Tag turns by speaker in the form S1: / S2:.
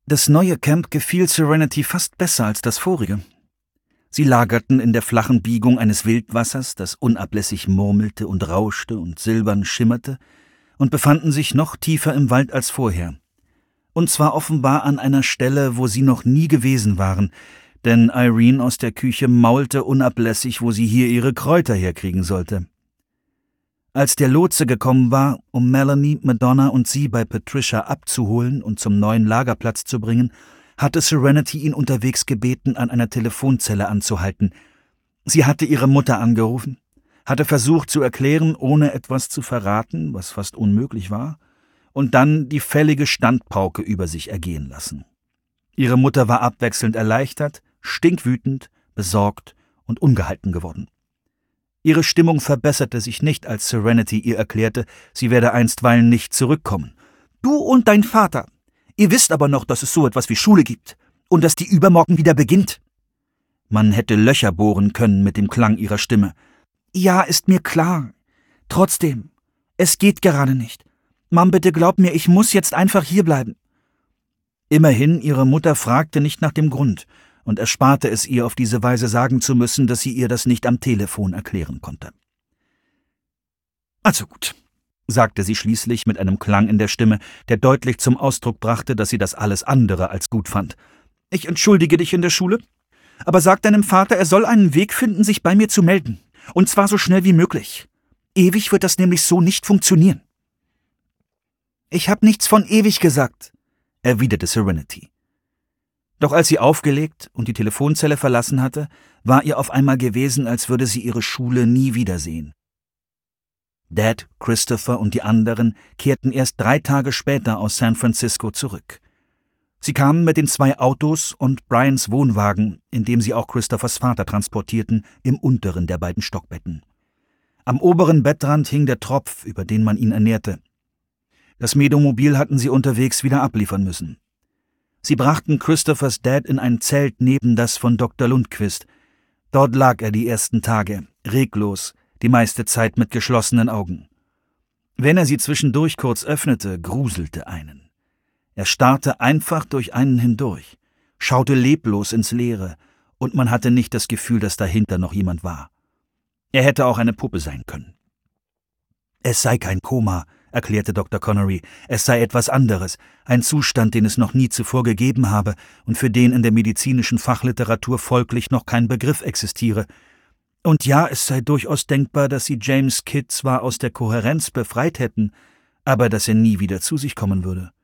S1: Das neue Camp gefiel Serenity fast besser als das vorige. Sie lagerten in der flachen Biegung eines Wildwassers, das unablässig murmelte und rauschte und silbern schimmerte, und befanden sich noch tiefer im Wald als vorher. Und zwar offenbar an einer Stelle, wo sie noch nie gewesen waren, denn Irene aus der Küche maulte unablässig, wo sie hier ihre Kräuter herkriegen sollte. Als der Lotse gekommen war, um Melanie, Madonna und sie bei Patricia abzuholen und zum neuen Lagerplatz zu bringen, hatte Serenity ihn unterwegs gebeten, an einer Telefonzelle anzuhalten. Sie hatte ihre Mutter angerufen, hatte versucht zu erklären, ohne etwas zu verraten, was fast unmöglich war, und dann die fällige Standpauke über sich ergehen lassen. Ihre Mutter war abwechselnd erleichtert, stinkwütend, besorgt und ungehalten geworden. Ihre Stimmung verbesserte sich nicht, als Serenity ihr erklärte, sie werde einstweilen nicht zurückkommen. »Du und dein Vater. Ihr wisst aber noch, dass es so etwas wie Schule gibt und dass die übermorgen wieder beginnt.« Man hätte Löcher bohren können mit dem Klang ihrer Stimme. »Ja, ist mir klar. Trotzdem, es geht gerade nicht. Mom, bitte glaub mir, ich muss jetzt einfach hierbleiben.« Immerhin, ihre Mutter fragte nicht nach dem Grund und ersparte es ihr, auf diese Weise sagen zu müssen, dass sie ihr das nicht am Telefon erklären konnte. »Also gut«, sagte sie schließlich mit einem Klang in der Stimme, der deutlich zum Ausdruck brachte, dass sie das alles andere als gut fand. »Ich entschuldige dich in der Schule, aber sag deinem Vater, er soll einen Weg finden, sich bei mir zu melden. Und zwar so schnell wie möglich. Ewig wird das nämlich so nicht funktionieren.« »Ich hab nichts von ewig gesagt«, erwiderte Serenity. Doch als sie aufgelegt und die Telefonzelle verlassen hatte, war ihr auf einmal gewesen, als würde sie ihre Schule nie wiedersehen. Dad, Christopher und die anderen kehrten erst 3 Tage später aus San Francisco zurück. Sie kamen mit den 2 Autos und Brians Wohnwagen, in dem sie auch Christophers Vater transportierten, im unteren der beiden Stockbetten. Am oberen Bettrand hing der Tropf, über den man ihn ernährte. Das Medomobil hatten sie unterwegs wieder abliefern müssen. Sie brachten Christophers Dad in ein Zelt neben das von Dr. Lundquist. Dort lag er die ersten Tage, reglos, die meiste Zeit mit geschlossenen Augen. Wenn er sie zwischendurch kurz öffnete, gruselte einen. Er starrte einfach durch einen hindurch, schaute leblos ins Leere, und man hatte nicht das Gefühl, dass dahinter noch jemand war. Er hätte auch eine Puppe sein können. »Es sei kein Koma«, erklärte Dr. Connery, »es sei etwas anderes, ein Zustand, den es noch nie zuvor gegeben habe und für den in der medizinischen Fachliteratur folglich noch kein Begriff existiere. Und ja, es sei durchaus denkbar, dass sie James Kidd zwar aus der Kohärenz befreit hätten, aber dass er nie wieder zu sich kommen würde.